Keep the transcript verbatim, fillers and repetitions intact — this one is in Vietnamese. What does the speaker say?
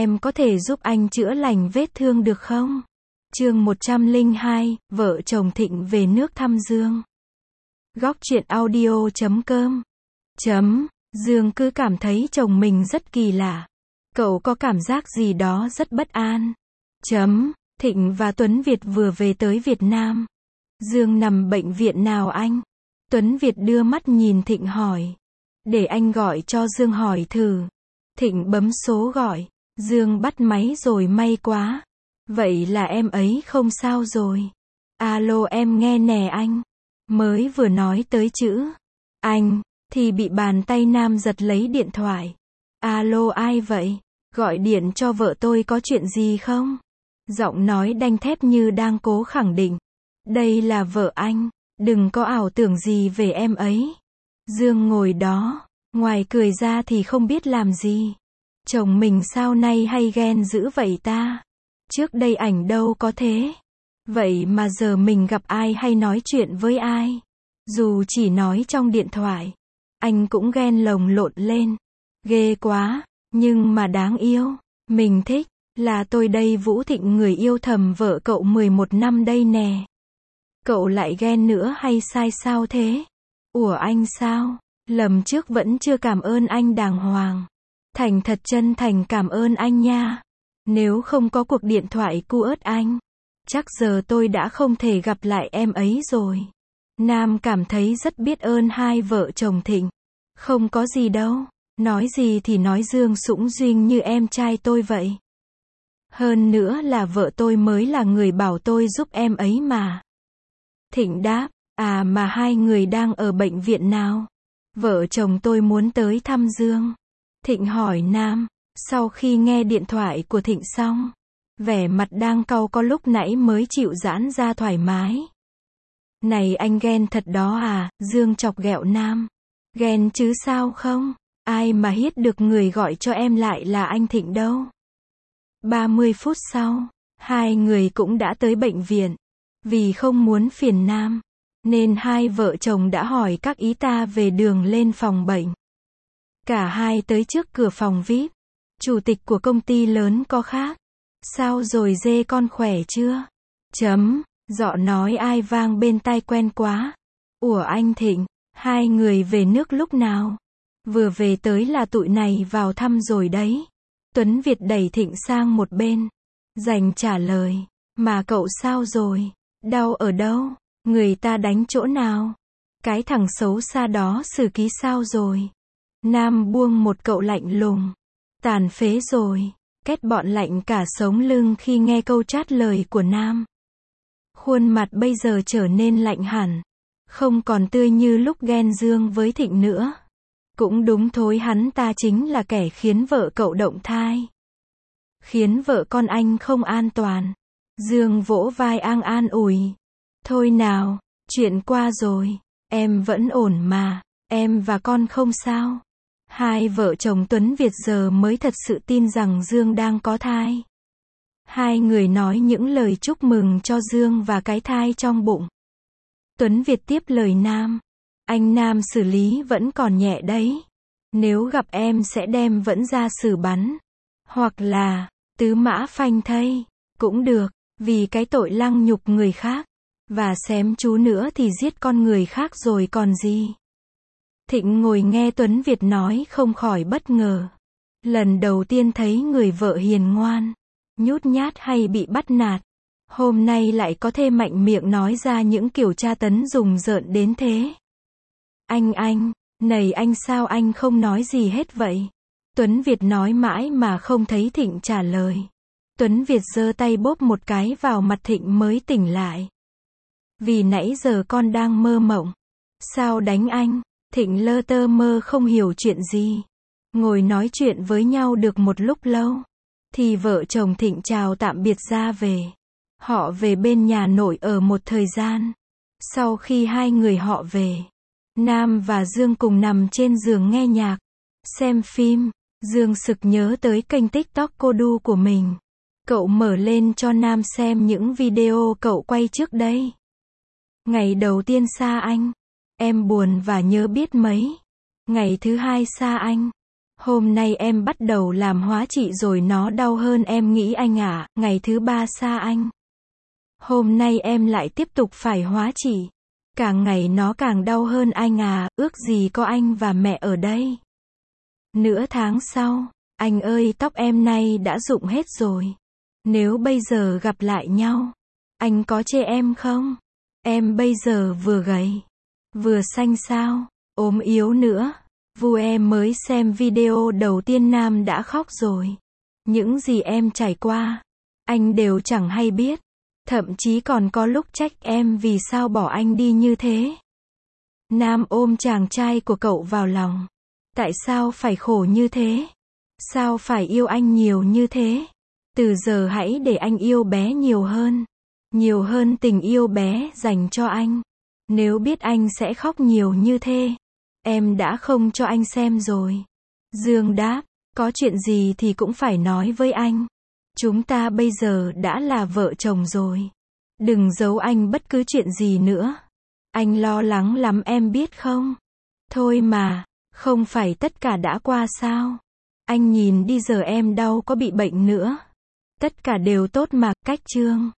em có thể giúp anh chữa lành vết thương được không? Chương một trăm lẻ hai, vợ chồng Thịnh về nước thăm Dương. Góc truyện audio chấm com. Chấm, Dương cứ cảm thấy chồng mình rất kỳ lạ. Cậu có cảm giác gì đó rất bất an. Chấm, Thịnh và Tuấn Việt vừa về tới Việt Nam. Dương nằm bệnh viện nào anh? Tuấn Việt đưa mắt nhìn Thịnh hỏi. Để anh gọi cho Dương hỏi thử. Thịnh bấm số gọi. Dương bắt máy rồi, may quá. Vậy là em ấy không sao rồi. Alo, em nghe nè anh. Mới vừa nói tới chữ anh, thì bị bàn tay Nam giật lấy điện thoại. Alo, ai vậy? Gọi điện cho vợ tôi có chuyện gì không? Giọng nói đanh thép như đang cố khẳng định. Đây là vợ anh, đừng có ảo tưởng gì về em ấy. Dương ngồi đó, ngoài cười ra thì không biết làm gì. Chồng mình sao nay hay ghen dữ vậy ta? Trước đây ảnh đâu có thế. Vậy mà giờ mình gặp ai hay nói chuyện với ai, dù chỉ nói trong điện thoại, anh cũng ghen lồng lộn lên. Ghê quá, nhưng mà đáng yêu. Mình thích, là tôi đây, Vũ Thịnh, người yêu thầm vợ cậu mười một năm đây nè. Cậu lại ghen nữa hay sai sao thế? Ủa anh sao? Lần trước vẫn chưa cảm ơn anh đàng hoàng. Thành thật chân thành cảm ơn anh nha. Nếu không có cuộc điện thoại cu ớt anh, chắc giờ tôi đã không thể gặp lại em ấy rồi. Nam cảm thấy rất biết ơn hai vợ chồng Thịnh. Không có gì đâu. Nói gì thì nói, Dương sủng duyên như em trai tôi vậy. Hơn nữa là vợ tôi mới là người bảo tôi giúp em ấy mà. Thịnh đáp, à mà hai người đang ở bệnh viện nào? Vợ chồng tôi muốn tới thăm Dương. Thịnh hỏi Nam, sau khi nghe điện thoại của Thịnh xong, vẻ mặt đang cau có lúc nãy mới chịu giãn ra thoải mái. Này anh ghen thật đó à? Dương chọc ghẹo Nam. Ghen chứ sao không? Ai mà hiết được người gọi cho em lại là anh Thịnh đâu. ba mươi phút sau, hai người cũng đã tới bệnh viện. Vì không muốn phiền Nam, nên hai vợ chồng đã hỏi các y tá về đường lên phòng bệnh. Cả hai tới trước cửa phòng vi ai pi. Chủ tịch của công ty lớn có khác. Sao rồi dê con khỏe chưa? Chấm, giọng nói ai vang bên tai quen quá. Ủa anh Thịnh, hai người về nước lúc nào? Vừa về tới là tụi này vào thăm rồi đấy. Tuấn Việt đẩy Thịnh sang một bên. Dành trả lời. Mà cậu sao rồi? Đau ở đâu? Người ta đánh chỗ nào? Cái thằng xấu xa đó xử ký sao rồi? Nam buông một cậu lạnh lùng. Tàn phế rồi. Kết bọn lạnh cả sống lưng khi nghe câu chát lời của Nam. Khuôn mặt bây giờ trở nên lạnh hẳn. Không còn tươi như lúc ghen Dương với Thịnh nữa. Cũng đúng thôi, hắn ta chính là kẻ khiến vợ cậu động thai. Khiến vợ con anh không an toàn. Dương vỗ vai An an ủi. Thôi nào, chuyện qua rồi. Em vẫn ổn mà. Em và con không sao. Hai vợ chồng Tuấn Việt giờ mới thật sự tin rằng Dương đang có thai. Hai người nói những lời chúc mừng cho Dương và cái thai trong bụng. Tuấn Việt tiếp lời Nam. Anh Nam xử lý vẫn còn nhẹ đấy. Nếu gặp em sẽ đem vẫn ra xử bắn. Hoặc là, tứ mã phanh thây. Cũng được, vì cái tội lăng nhục người khác. Và xém chú nữa thì giết con người khác rồi còn gì. Thịnh ngồi nghe Tuấn Việt nói không khỏi bất ngờ. Lần đầu tiên thấy người vợ hiền ngoan, nhút nhát hay bị bắt nạt. Hôm nay lại có thêm mạnh miệng nói ra những kiểu tra tấn rùng rợn đến thế. Anh anh, này anh sao anh không nói gì hết vậy? Tuấn Việt nói mãi mà không thấy Thịnh trả lời. Tuấn Việt giơ tay bóp một cái vào mặt Thịnh mới tỉnh lại. Vì nãy giờ con đang mơ mộng. Sao đánh anh? Thịnh lơ tơ mơ không hiểu chuyện gì. Ngồi nói chuyện với nhau được một lúc lâu, thì vợ chồng Thịnh chào tạm biệt ra về. Họ về bên nhà nội ở một thời gian. Sau khi hai người họ về, Nam và Dương cùng nằm trên giường nghe nhạc, xem phim. Dương sực nhớ tới kênh TikTok cô đu của mình. Cậu mở lên cho Nam xem những video cậu quay trước đây. Ngày đầu tiên xa anh, em buồn và nhớ biết mấy. Ngày thứ hai xa anh, Hôm nay em bắt đầu làm hóa trị rồi nó đau hơn em nghĩ anh ạ, ngày thứ ba xa anh. Hôm nay em lại tiếp tục phải hóa trị. Càng ngày nó càng đau hơn anh à, ước gì có anh và mẹ ở đây. Nửa tháng sau, anh ơi tóc em nay đã rụng hết rồi. Nếu bây giờ gặp lại nhau, anh có chê em không? Em bây giờ vừa gầy, vừa xanh xao, ốm yếu nữa. Vu em mới xem video đầu tiên Nam đã khóc rồi. Những gì em trải qua, anh đều chẳng hay biết. Thậm chí còn có lúc trách em vì sao bỏ anh đi như thế. Nam ôm chàng trai của cậu vào lòng. Tại sao phải khổ như thế? Sao phải yêu anh nhiều như thế? Từ giờ hãy để anh yêu bé nhiều hơn. Nhiều hơn tình yêu bé dành cho anh. Nếu biết anh sẽ khóc nhiều như thế, em đã không cho anh xem rồi. Dương đáp, có chuyện gì thì cũng phải nói với anh. Chúng ta bây giờ đã là vợ chồng rồi. Đừng giấu anh bất cứ chuyện gì nữa. Anh lo lắng lắm em biết không? Thôi mà, không phải tất cả đã qua sao? Anh nhìn đi giờ em đau có bị bệnh nữa. Tất cả đều tốt mà, cách chương.